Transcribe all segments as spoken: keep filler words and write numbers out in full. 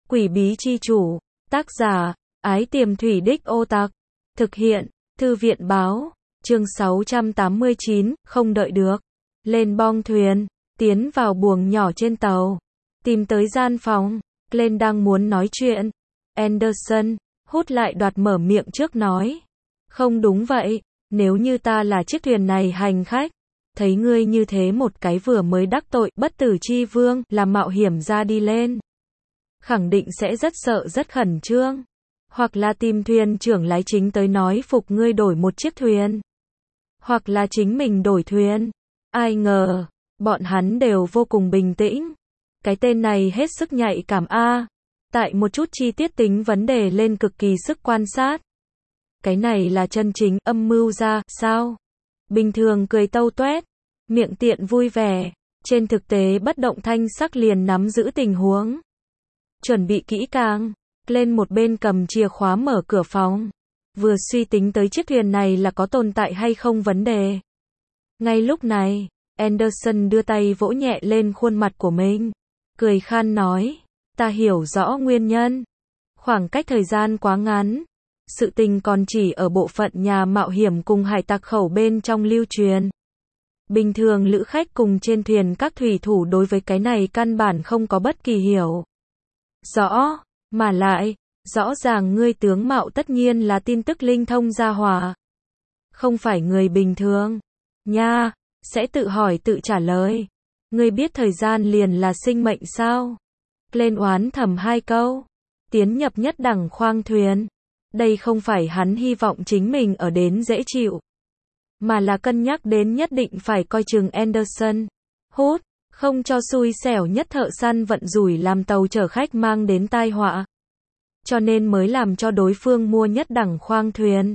Quỷ bí chi chủ. Tác giả, Ái Tiềm Thủy Đích Ô Tặc. Thực hiện, Thư viện báo. Chương sáu trăm tám mươi chín, không đợi được. Lên bong thuyền, tiến vào buồng nhỏ trên tàu. Tìm tới gian phòng, Glenn đang muốn nói chuyện. Anderson, hút lại đoạt mở miệng trước nói. Không đúng vậy, nếu như ta là chiếc thuyền này hành khách, thấy ngươi như thế một cái vừa mới đắc tội bất tử chi vương, làm mạo hiểm ra đi lên. Khẳng định sẽ rất sợ rất khẩn trương. Hoặc là tìm thuyền trưởng lái chính tới nói phục ngươi đổi một chiếc thuyền. Hoặc là chính mình đổi thuyền. Ai ngờ, bọn hắn đều vô cùng bình tĩnh. Cái tên này hết sức nhạy cảm a. Tại một chút chi tiết tính vấn đề lên cực kỳ sức quan sát. Cái này là chân chính âm mưu ra, sao? Bình thường cười tâu tuét, miệng tiện vui vẻ, trên thực tế bất động thanh sắc liền nắm giữ tình huống. Chuẩn bị kỹ càng, lên một bên cầm chìa khóa mở cửa phòng, vừa suy tính tới chiếc thuyền này là có tồn tại hay không vấn đề. Ngay lúc này, Anderson đưa tay vỗ nhẹ lên khuôn mặt của mình, cười khan nói, ta hiểu rõ nguyên nhân. Khoảng cách thời gian quá ngắn, sự tình còn chỉ ở bộ phận nhà mạo hiểm cùng hải tặc khẩu bên trong lưu truyền. Bình thường lữ khách cùng trên thuyền các thủy thủ đối với cái này căn bản không có bất kỳ hiểu rõ, mà lại, rõ ràng ngươi tướng mạo tất nhiên là tin tức linh thông gia hỏa. Không phải người bình thường. Nha, sẽ tự hỏi tự trả lời. Ngươi biết thời gian liền là sinh mệnh sao? Lên oán thầm hai câu. Tiến nhập nhất đẳng khoang thuyền. Đây không phải hắn hy vọng chính mình ở đến dễ chịu, mà là cân nhắc đến nhất định phải coi chừng Anderson. Hút, không cho xui xẻo nhất thợ săn vận rủi làm tàu chở khách mang đến tai họa. Cho nên mới làm cho đối phương mua nhất đẳng khoang thuyền.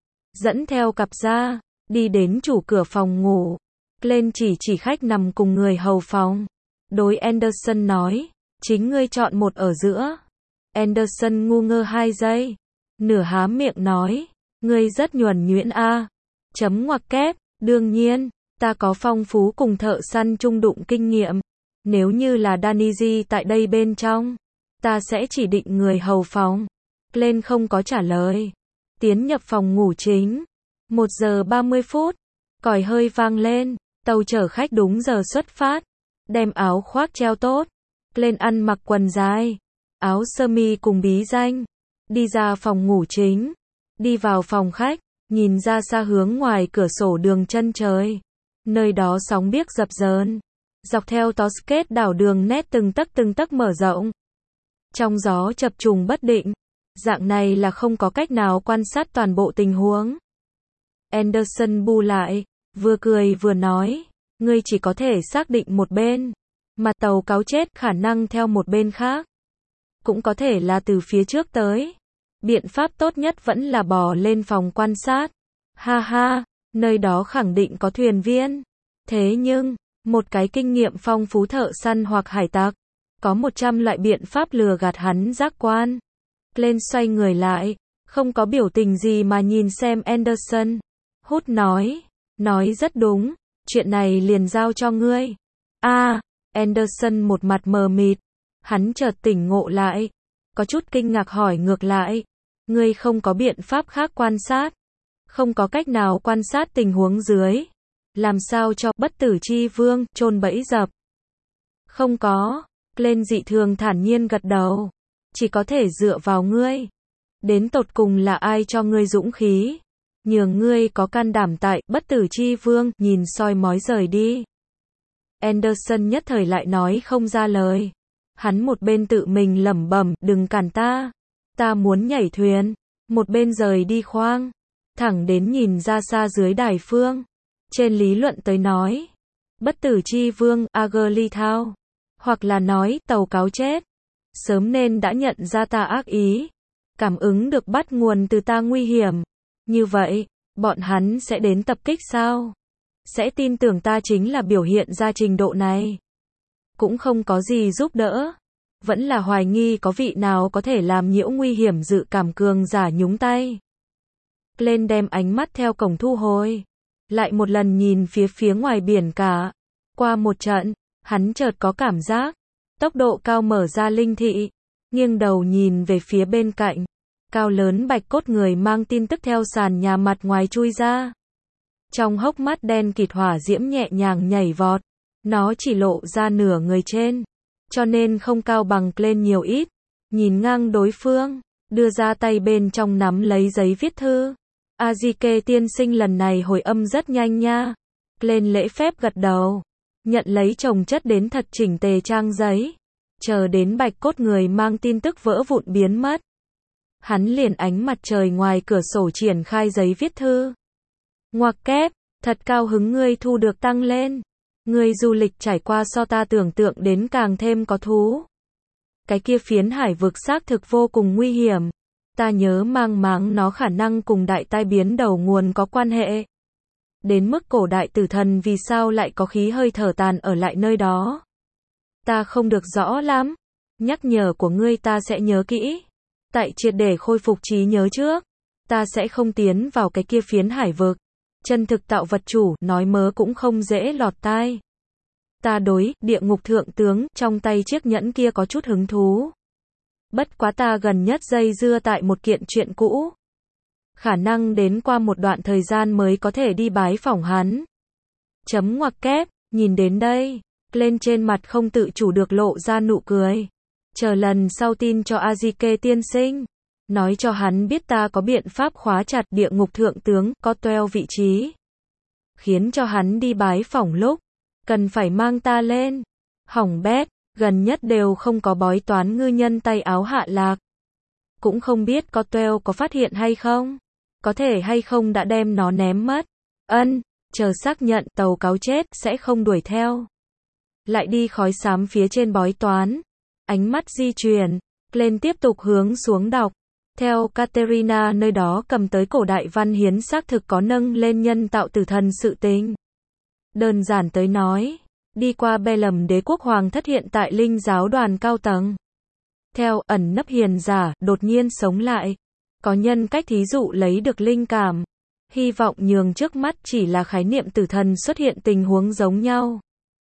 Dẫn theo cặp ra, đi đến chủ cửa phòng ngủ. Lên chỉ chỉ khách nằm cùng người hầu phòng. Đối Anderson nói, chính ngươi chọn một ở giữa. Anderson ngu ngơ hai giây. Nửa há miệng nói, ngươi rất nhuần nhuyễn a. Chấm ngoặc kép, đương nhiên, ta có phong phú cùng thợ săn chung đụng kinh nghiệm. Nếu như là Danny tại đây bên trong, ta sẽ chỉ định người hầu phòng. Lên không có trả lời. Tiến nhập phòng ngủ chính. Một giờ ba mươi phút. Còi hơi vang lên. Tàu chở khách đúng giờ xuất phát. Đem áo khoác treo tốt. Lên ăn mặc quần dài, áo sơ mi cùng bí danh. Đi ra phòng ngủ chính. Đi vào phòng khách. Nhìn ra xa hướng ngoài cửa sổ đường chân trời. Nơi đó sóng biếc dập dờn. Dọc theo Toscape đảo đường nét từng tấc từng tấc mở rộng. Trong gió chập trùng bất định. Dạng này là không có cách nào quan sát toàn bộ tình huống. Anderson bu lại, vừa cười vừa nói, ngươi chỉ có thể xác định một bên, mà tàu cáo chết khả năng theo một bên khác. Cũng có thể là từ phía trước tới. Biện pháp tốt nhất vẫn là bò lên phòng quan sát. Ha ha, nơi đó khẳng định có thuyền viên. Thế nhưng, một cái kinh nghiệm phong phú thợ săn hoặc hải tặc, có một trăm loại biện pháp lừa gạt hắn giác quan. Lên xoay người lại, không có biểu tình gì mà nhìn xem Anderson. Hút nói, nói rất đúng, chuyện này liền giao cho ngươi. A, Anderson một mặt mờ mịt, hắn chợt tỉnh ngộ lại, có chút kinh ngạc hỏi ngược lại, ngươi không có biện pháp khác quan sát, không có cách nào quan sát tình huống dưới, làm sao cho bất tử chi vương chôn bẫy dập? Không có. Lên dị thường thản nhiên gật đầu. Chỉ có thể dựa vào ngươi. Đến tột cùng là ai cho ngươi dũng khí? Nhường ngươi có can đảm tại bất tử chi vương nhìn soi mói rời đi. Anderson nhất thời lại nói không ra lời. Hắn một bên tự mình lẩm bẩm, đừng cản ta. Ta muốn nhảy thuyền. Một bên rời đi khoang. Thẳng đến nhìn ra xa dưới đài phương. Trên lý luận tới nói. Bất tử chi vương, Agerly Thao. Hoặc là nói, tàu cáo chết. Sớm nên đã nhận ra ta ác ý. Cảm ứng được bắt nguồn từ ta nguy hiểm. Như vậy, bọn hắn sẽ đến tập kích sao? Sẽ tin tưởng ta chính là biểu hiện ra trình độ này. Cũng không có gì giúp đỡ. Vẫn là hoài nghi có vị nào có thể làm nhiễu nguy hiểm dự cảm cường giả nhúng tay. Lên đem ánh mắt theo cổng thu hồi. Lại một lần nhìn phía phía ngoài biển cả. Qua một trận, hắn chợt có cảm giác. Tốc độ cao mở ra linh thị. nghiêng đầu nhìn về phía bên cạnh. Cao lớn bạch cốt người mang tin tức theo sàn nhà mặt ngoài chui ra. Trong hốc mắt đen kịt hỏa diễm nhẹ nhàng nhảy vọt. Nó chỉ lộ ra nửa người trên, cho nên không cao bằng lên nhiều ít. Nhìn ngang đối phương, đưa ra tay bên trong nắm lấy giấy viết thư. Azike tiên sinh lần này hồi âm rất nhanh nha. Lên lễ phép gật đầu, nhận lấy chồng chất đến thật chỉnh tề trang giấy. Chờ đến bạch cốt người mang tin tức vỡ vụn biến mất. Hắn liền ánh mặt trời ngoài cửa sổ triển khai giấy viết thư. Ngoặc kép, thật cao hứng ngươi thu được tăng lên. Ngươi du lịch trải qua so ta tưởng tượng đến càng thêm có thú. Cái kia phiến hải vực xác thực vô cùng nguy hiểm. Ta nhớ mang máng nó khả năng cùng đại tai biến đầu nguồn có quan hệ. Đến mức cổ đại tử thần vì sao lại có khí hơi thở tàn ở lại nơi đó. Ta không được rõ lắm. Nhắc nhở của ngươi ta sẽ nhớ kỹ. Tại triệt để khôi phục trí nhớ trước, ta sẽ không tiến vào cái kia phiến hải vực. Chân thực tạo vật chủ, nói mớ cũng không dễ lọt tai. Ta đối, địa ngục thượng tướng, trong tay chiếc nhẫn kia có chút hứng thú. Bất quá ta gần nhất dây dưa tại một kiện chuyện cũ. Khả năng đến qua một đoạn thời gian mới có thể đi bái phỏng hắn. Chấm ngoặc kép, nhìn đến đây, lên trên mặt không tự chủ được lộ ra nụ cười. Chờ lần sau tin cho Azike tiên sinh. Nói cho hắn biết ta có biện pháp khóa chặt địa ngục thượng tướng, có toeo vị trí. Khiến cho hắn đi bái phỏng lúc, cần phải mang ta lên. Hỏng bét, gần nhất đều không có bói toán ngư nhân tay áo hạ lạc. Cũng không biết có toeo có phát hiện hay không. Có thể hay không đã đem nó ném mất. Ân, chờ xác nhận tàu cáo chết sẽ không đuổi theo. Lại đi khói xám phía trên bói toán. Ánh mắt di chuyển, lên tiếp tục hướng xuống đọc. Theo Katerina nơi đó cầm tới cổ đại văn hiến xác thực có nâng lên nhân tạo tử thần sự tình. Đơn giản tới nói, đi qua be lầm đế quốc hoàng thất hiện tại linh giáo đoàn cao tầng. Theo ẩn nấp hiền giả, đột nhiên sống lại. Có nhân cách thí dụ lấy được linh cảm. Hy vọng nhường trước mắt chỉ là khái niệm tử thần xuất hiện tình huống giống nhau.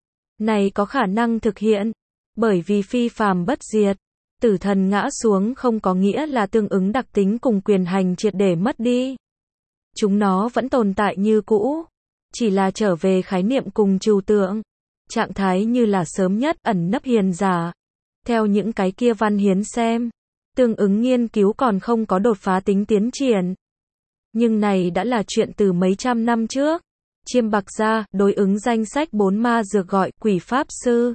Này có khả năng thực hiện. Bởi vì phi phàm bất diệt. Tử thần ngã xuống không có nghĩa là tương ứng đặc tính cùng quyền hành triệt để mất đi. Chúng nó vẫn tồn tại như cũ. Chỉ là trở về khái niệm cùng trừu tượng. Trạng thái như là sớm nhất ẩn nấp hiền giả. Theo những cái kia văn hiến xem. Tương ứng nghiên cứu còn không có đột phá tính tiến triển. Nhưng này đã là chuyện từ mấy trăm năm trước. Chiêm bạc gia, đối ứng danh sách bốn ma dược gọi quỷ pháp sư.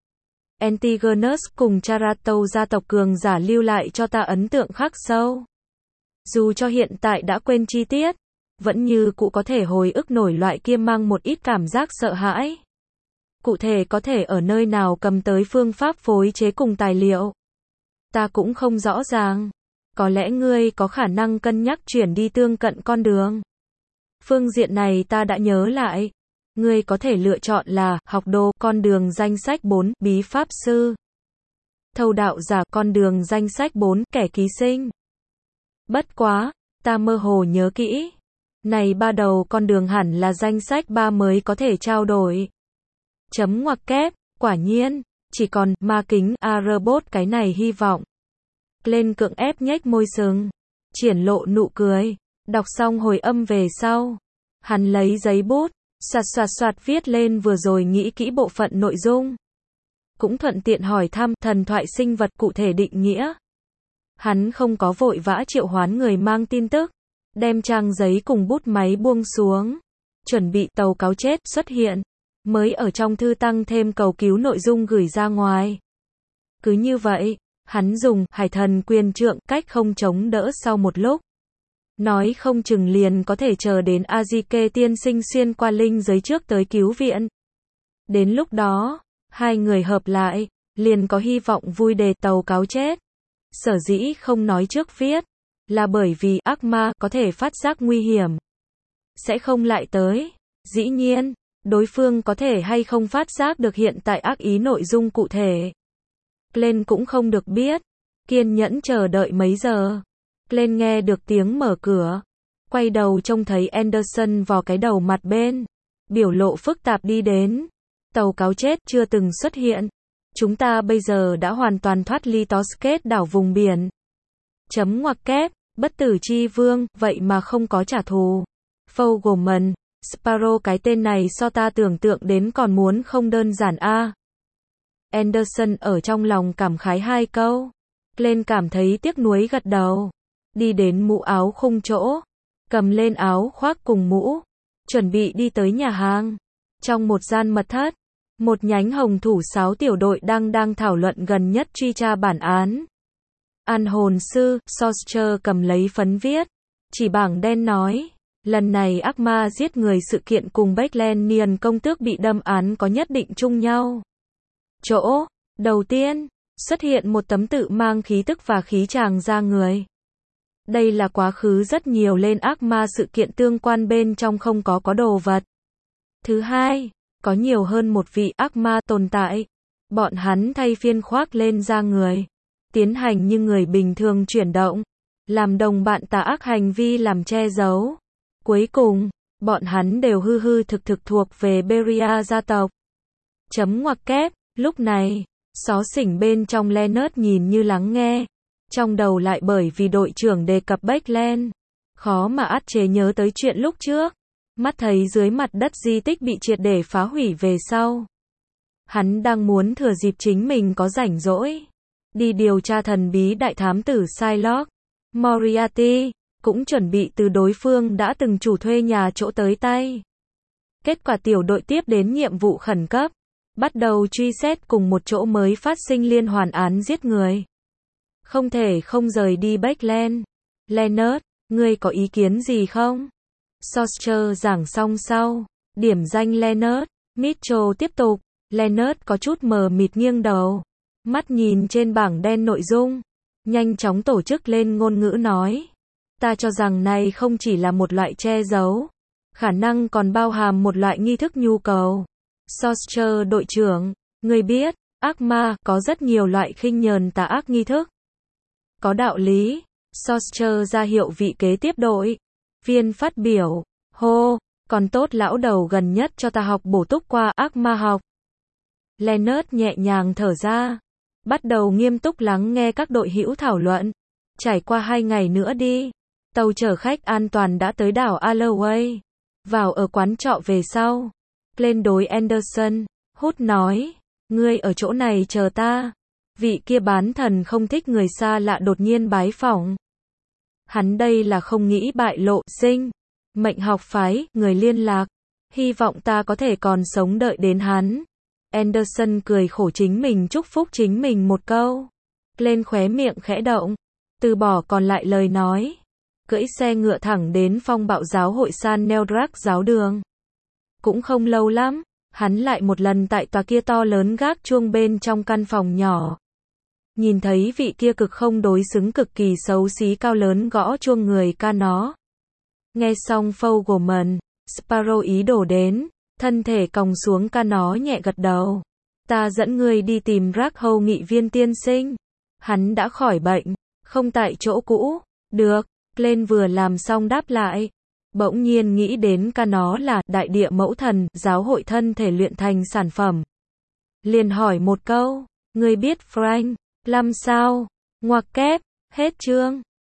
Antigonus cùng Charato gia tộc cường giả lưu lại cho ta ấn tượng khắc sâu. Dù cho hiện tại đã quên chi tiết, vẫn như cũ có thể hồi ức nổi loại kia mang một ít cảm giác sợ hãi. Cụ thể có thể ở nơi nào cầm tới phương pháp phối chế cùng tài liệu. Ta cũng không rõ ràng. Có lẽ ngươi có khả năng cân nhắc chuyển đi tương cận con đường. Phương diện này ta đã nhớ lại. Ngươi có thể lựa chọn là học đồ, con đường danh sách bốn, bí pháp sư. Thâu đạo giả, con đường danh sách bốn, kẻ ký sinh. Bất quá, ta mơ hồ nhớ kỹ. Này ba đầu con đường hẳn là danh sách ba mới có thể trao đổi. Chấm ngoặc kép, quả nhiên, chỉ còn ma kính A-robot cái này hy vọng. Lên cưỡng ép nhếch môi sừng, triển lộ nụ cười, đọc xong hồi âm về sau. Hắn lấy giấy bút, soạt soạt soạt viết lên vừa rồi nghĩ kỹ bộ phận nội dung. Cũng thuận tiện hỏi thăm thần thoại sinh vật cụ thể định nghĩa. Hắn không có vội vã triệu hoán người mang tin tức, đem trang giấy cùng bút máy buông xuống, chuẩn bị tàu cáo chết xuất hiện, mới ở trong thư tăng thêm cầu cứu nội dung gửi ra ngoài. Cứ như vậy, hắn dùng hải thần quyền trượng cách không chống đỡ sau một lúc. Nói không chừng liền có thể chờ đến Azike tiên sinh xuyên qua linh giới trước tới cứu viện. Đến lúc đó, hai người hợp lại, liền có hy vọng vui đề tàu cáo chết. Sở dĩ không nói trước viết, là bởi vì ác ma có thể phát giác nguy hiểm. Sẽ không lại tới. Dĩ nhiên, đối phương có thể hay không phát giác được hiện tại ác ý nội dung cụ thể. Lên cũng không được biết. Kiên nhẫn chờ đợi mấy giờ. Lên nghe được tiếng mở cửa. Quay đầu trông thấy Anderson vò cái đầu mặt bên. Biểu lộ phức tạp đi đến. Tàu cáo chết chưa từng xuất hiện. Chúng ta bây giờ đã hoàn toàn thoát ly Tosket đảo vùng biển. Chấm ngoặc kép, bất tử chi vương, vậy mà không có trả thù. Fogelman, Sparrow cái tên này so ta tưởng tượng đến còn muốn không đơn giản a. Anderson ở trong lòng cảm khái hai câu. Glenn cảm thấy tiếc nuối gật đầu. Đi đến mũ áo khung chỗ. Cầm lên áo khoác cùng mũ. Chuẩn bị đi tới nhà hàng. Trong một gian mật thất. Một nhánh hồng thủ sáo tiểu đội đang đang thảo luận gần nhất truy tra bản án. An hồn sư, Sorcerer cầm lấy phấn viết. Chỉ bảng đen nói. Lần này ác ma giết người sự kiện cùng Becklenian công tước bị đâm án có nhất định chung nhau. Chỗ. Đầu tiên. Xuất hiện một tấm tự mang khí tức và khí tràng ra người. Đây là quá khứ rất nhiều lên ác ma sự kiện tương quan bên trong không có có đồ vật. Thứ hai. Có nhiều hơn một vị ác ma tồn tại. Bọn hắn thay phiên khoác lên da người. Tiến hành như người bình thường chuyển động. Làm đồng bạn tà ác hành vi làm che giấu. Cuối cùng, bọn hắn đều hư hư thực thực thuộc về Beria gia tộc. Chấm ngoặc kép, lúc này, xó xỉnh bên trong Leonard nhìn như lắng nghe. Trong đầu lại bởi vì đội trưởng đề cập Becklen. Khó mà át chế nhớ tới chuyện lúc trước. Mắt thấy dưới mặt đất di tích bị triệt để phá hủy về sau. Hắn đang muốn thừa dịp chính mình có rảnh rỗi. Đi điều tra thần bí đại thám tử Psylocke. Moriarty, cũng chuẩn bị từ đối phương đã từng chủ thuê nhà chỗ tới tay. Kết quả tiểu đội tiếp đến nhiệm vụ khẩn cấp. Bắt đầu truy xét cùng một chỗ mới phát sinh liên hoàn án giết người. Không thể không rời đi Becklen. Leonard, ngươi có ý kiến gì không? Sorcerer giảng xong sau. Điểm danh Leonard. Mitchell tiếp tục. Leonard có chút mờ mịt nghiêng đầu. Mắt nhìn trên bảng đen nội dung. Nhanh chóng tổ chức lên ngôn ngữ nói. Ta cho rằng này không chỉ là một loại che giấu. Khả năng còn bao hàm một loại nghi thức nhu cầu. Sorcerer đội trưởng. Ngươi biết, ác ma có rất nhiều loại khinh nhờn tà ác nghi thức. Có đạo lý. Sorcerer ra hiệu vị kế tiếp đội. Viên phát biểu. Hô, còn tốt lão đầu gần nhất cho ta học bổ túc qua ác ma học. Leonard nhẹ nhàng thở ra. Bắt đầu nghiêm túc lắng nghe các đội hữu thảo luận. Trải qua hai ngày nữa đi. Tàu chở khách an toàn đã tới đảo Alloway. Vào ở quán trọ về sau. Lên đối Anderson. Hút nói. Ngươi ở chỗ này chờ ta. Vị kia bán thần không thích người xa lạ đột nhiên bái phỏng. Hắn đây là không nghĩ bại lộ sinh. Mệnh học phái, người liên lạc. Hy vọng ta có thể còn sống đợi đến hắn. Anderson cười khổ chính mình chúc phúc chính mình một câu. Lên khóe miệng khẽ động. Từ bỏ còn lại lời nói. Cưỡi xe ngựa thẳng đến phong bạo giáo hội San Neldrak giáo đường. Cũng không lâu lắm, hắn lại một lần tại tòa kia to lớn gác chuông bên trong căn phòng nhỏ. Nhìn thấy vị kia cực không đối xứng cực kỳ xấu xí cao lớn gõ chuông người ca nó. Nghe xong Fogelman, Sparrow ý đổ đến, thân thể còng xuống ca nó nhẹ gật đầu. Ta dẫn ngươi đi tìm Rackhow nghị viên tiên sinh. Hắn đã khỏi bệnh, không tại chỗ cũ. Được, Glenn vừa làm xong đáp lại. Bỗng nhiên nghĩ đến ca nó là đại địa mẫu thần, giáo hội thân thể luyện thành sản phẩm. Liền hỏi một câu, ngươi biết Frank Lam sao? Ngoặc kép, hết chương.